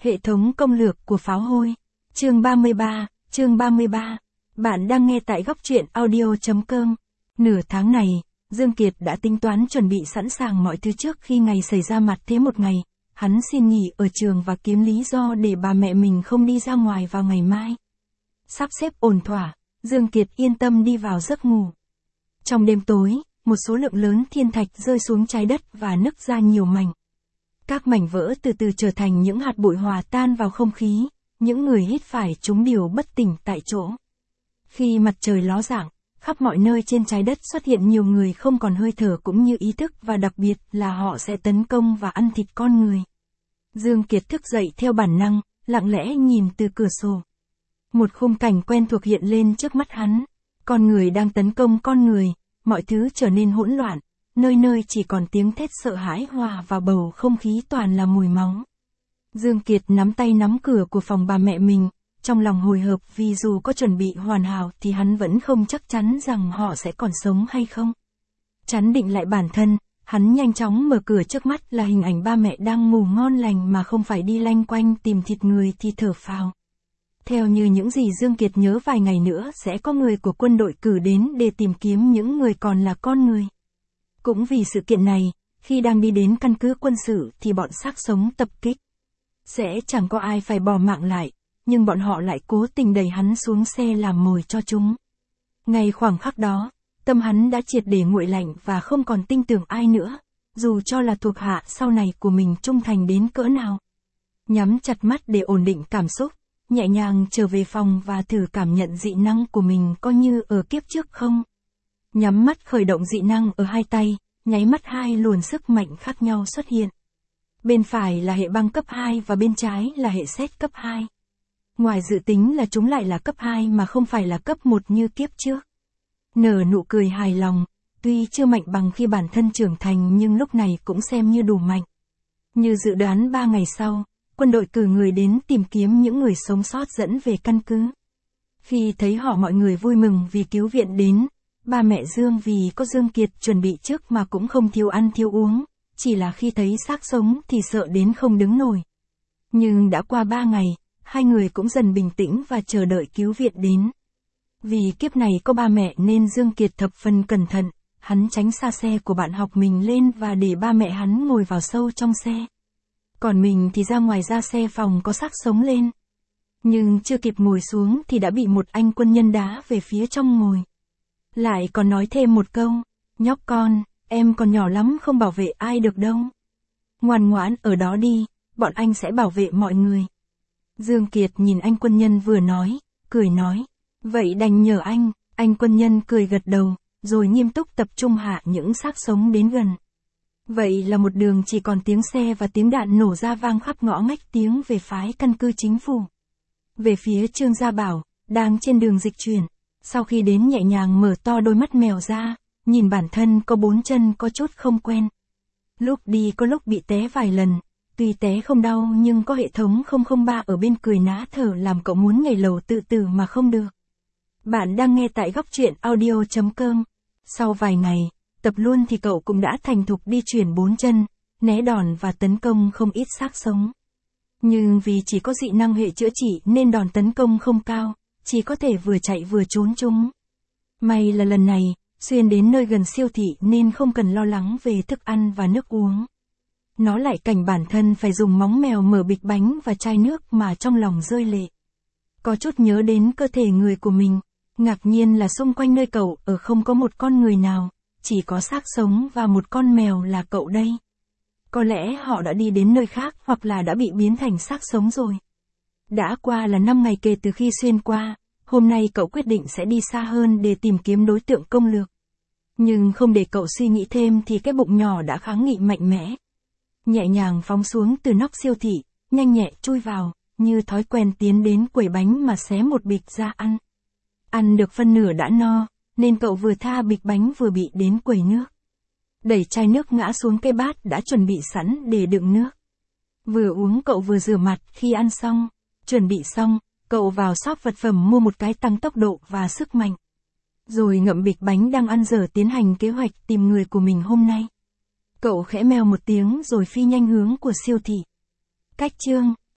Hệ thống công lược của pháo hôi. Chương 33. Bạn đang nghe tại góc truyện audio.com. Nửa tháng này, Dương Kiệt đã tính toán chuẩn bị sẵn sàng mọi thứ trước khi ngày xảy ra mặt thế một ngày. Hắn xin nghỉ ở trường và kiếm lý do để bà mẹ mình không đi ra ngoài vào ngày mai. Sắp xếp ổn thỏa, Dương Kiệt yên tâm đi vào giấc ngủ. Trong đêm tối, một số lượng lớn thiên thạch rơi xuống trái đất và nứt ra nhiều mảnh. Các mảnh vỡ từ từ trở thành những hạt bụi hòa tan vào không khí, những người hít phải chúng đều bất tỉnh tại chỗ. Khi mặt trời ló dạng, khắp mọi nơi trên trái đất xuất hiện nhiều người không còn hơi thở cũng như ý thức và đặc biệt là họ sẽ tấn công và ăn thịt con người. Dương Kiệt thức dậy theo bản năng, lặng lẽ nhìn từ cửa sổ. Một khung cảnh quen thuộc hiện lên trước mắt hắn. Con người đang tấn công con người, mọi thứ trở nên hỗn loạn, nơi nơi chỉ còn tiếng thét sợ hãi hòa vào bầu không khí toàn là mùi máu. Dương Kiệt nắm tay nắm cửa của phòng bà mẹ mình, trong lòng hồi hộp vì dù có chuẩn bị hoàn hảo thì hắn vẫn không chắc chắn rằng họ sẽ còn sống hay không. Chấn định lại bản thân, hắn nhanh chóng mở cửa, trước mắt là hình ảnh ba mẹ đang ngủ ngon lành mà không phải đi lanh quanh tìm thịt người thì thở phào. Theo như những gì Dương Kiệt nhớ, vài ngày nữa sẽ có người của quân đội cử đến để tìm kiếm những người còn là con người. Cũng vì sự kiện này, khi đang đi đến căn cứ quân sự thì bọn xác sống tập kích. Sẽ chẳng có ai phải bỏ mạng lại, nhưng bọn họ lại cố tình đẩy hắn xuống xe làm mồi cho chúng. Ngay khoảng khắc đó, tâm hắn đã triệt để nguội lạnh và không còn tin tưởng ai nữa, dù cho là thuộc hạ sau này của mình trung thành đến cỡ nào. Nhắm chặt mắt để ổn định cảm xúc, nhẹ nhàng trở về phòng và thử cảm nhận dị năng của mình có như ở kiếp trước không. Nhắm mắt khởi động dị năng ở hai tay, nháy mắt hai luồng sức mạnh khác nhau xuất hiện. Bên phải là hệ băng cấp 2 và bên trái là hệ sét cấp 2. Ngoài dự tính là chúng lại là cấp 2 mà không phải là cấp 1 như kiếp trước. Nở nụ cười hài lòng, tuy chưa mạnh bằng khi bản thân trưởng thành nhưng lúc này cũng xem như đủ mạnh. Như dự đoán 3 ngày sau, quân đội cử người đến tìm kiếm những người sống sót dẫn về căn cứ. Khi thấy họ mọi người vui mừng vì cứu viện đến, ba mẹ Dương vì có Dương Kiệt chuẩn bị trước mà cũng không thiếu ăn thiếu uống, chỉ là khi thấy xác sống thì sợ đến không đứng nổi. Nhưng đã qua 3 ngày, hai người cũng dần bình tĩnh và chờ đợi cứu viện đến. Vì kiếp này có ba mẹ nên Dương Kiệt thập phần cẩn thận, hắn tránh xa xe của bạn học mình lên và để ba mẹ hắn ngồi vào sâu trong xe. Còn mình thì ra ngoài ra xe phòng có xác sống lên. Nhưng chưa kịp ngồi xuống thì đã bị một anh quân nhân đá về phía trong ngồi. Lại còn nói thêm một câu, nhóc con, em còn nhỏ lắm không bảo vệ ai được đâu. Ngoan ngoãn ở đó đi, bọn anh sẽ bảo vệ mọi người. Dương Kiệt nhìn anh quân nhân vừa nói, cười nói, vậy đành nhờ anh quân nhân cười gật đầu, rồi nghiêm túc tập trung hạ những xác sống đến gần. Vậy là một đường chỉ còn tiếng xe và tiếng đạn nổ ra vang khắp ngõ ngách tiếng về phái căn cứ chính phủ. Về phía Trương Gia Bảo, đang trên đường dịch chuyển, sau khi đến nhẹ nhàng mở to đôi mắt mèo ra, nhìn bản thân có 4 chân có chút không quen. Lúc đi có lúc bị té vài lần, tuy té không đau nhưng có hệ thống 003 ở bên cười ná thở làm cậu muốn nhảy lầu tự tử mà không được. Bạn đang nghe tại góc truyện audio.com. Sau vài ngày tập luôn thì cậu cũng đã thành thục đi chuyển 4 chân, né đòn và tấn công không ít xác sống. Nhưng vì chỉ có dị năng hệ chữa trị nên đòn tấn công không cao, chỉ có thể vừa chạy vừa trốn chúng. May là lần này, xuyên đến nơi gần siêu thị nên không cần lo lắng về thức ăn và nước uống. Nó lại cảnh bản thân phải dùng móng mèo mở bịch bánh và chai nước mà trong lòng rơi lệ. Có chút nhớ đến cơ thể người của mình, ngạc nhiên là xung quanh nơi cậu ở không có một con người nào, chỉ có xác sống và một con mèo là cậu đây. Có lẽ họ đã đi đến nơi khác hoặc là đã bị biến thành xác sống rồi. Đã qua là 5 ngày kể từ khi xuyên qua, hôm nay cậu quyết định sẽ đi xa hơn để tìm kiếm đối tượng công lược. Nhưng không để cậu suy nghĩ thêm thì cái bụng nhỏ đã kháng nghị mạnh mẽ. Nhẹ nhàng phóng xuống từ nóc siêu thị, nhanh nhẹ chui vào, như thói quen tiến đến quầy bánh mà xé một bịch ra ăn. Ăn được phân nửa đã no, nên cậu vừa tha bịch bánh vừa bị đến quầy nước. Đẩy chai nước ngã xuống cái bát đã chuẩn bị sẵn để đựng nước. Vừa uống cậu vừa rửa mặt. Khi ăn xong, chuẩn bị xong, cậu vào shop vật phẩm mua một cái tăng tốc độ và sức mạnh. Rồi ngậm bịch bánh đang ăn dở tiến hành kế hoạch tìm người của mình hôm nay. Cậu khẽ meo một tiếng rồi phi nhanh hướng của siêu thị. Cách chương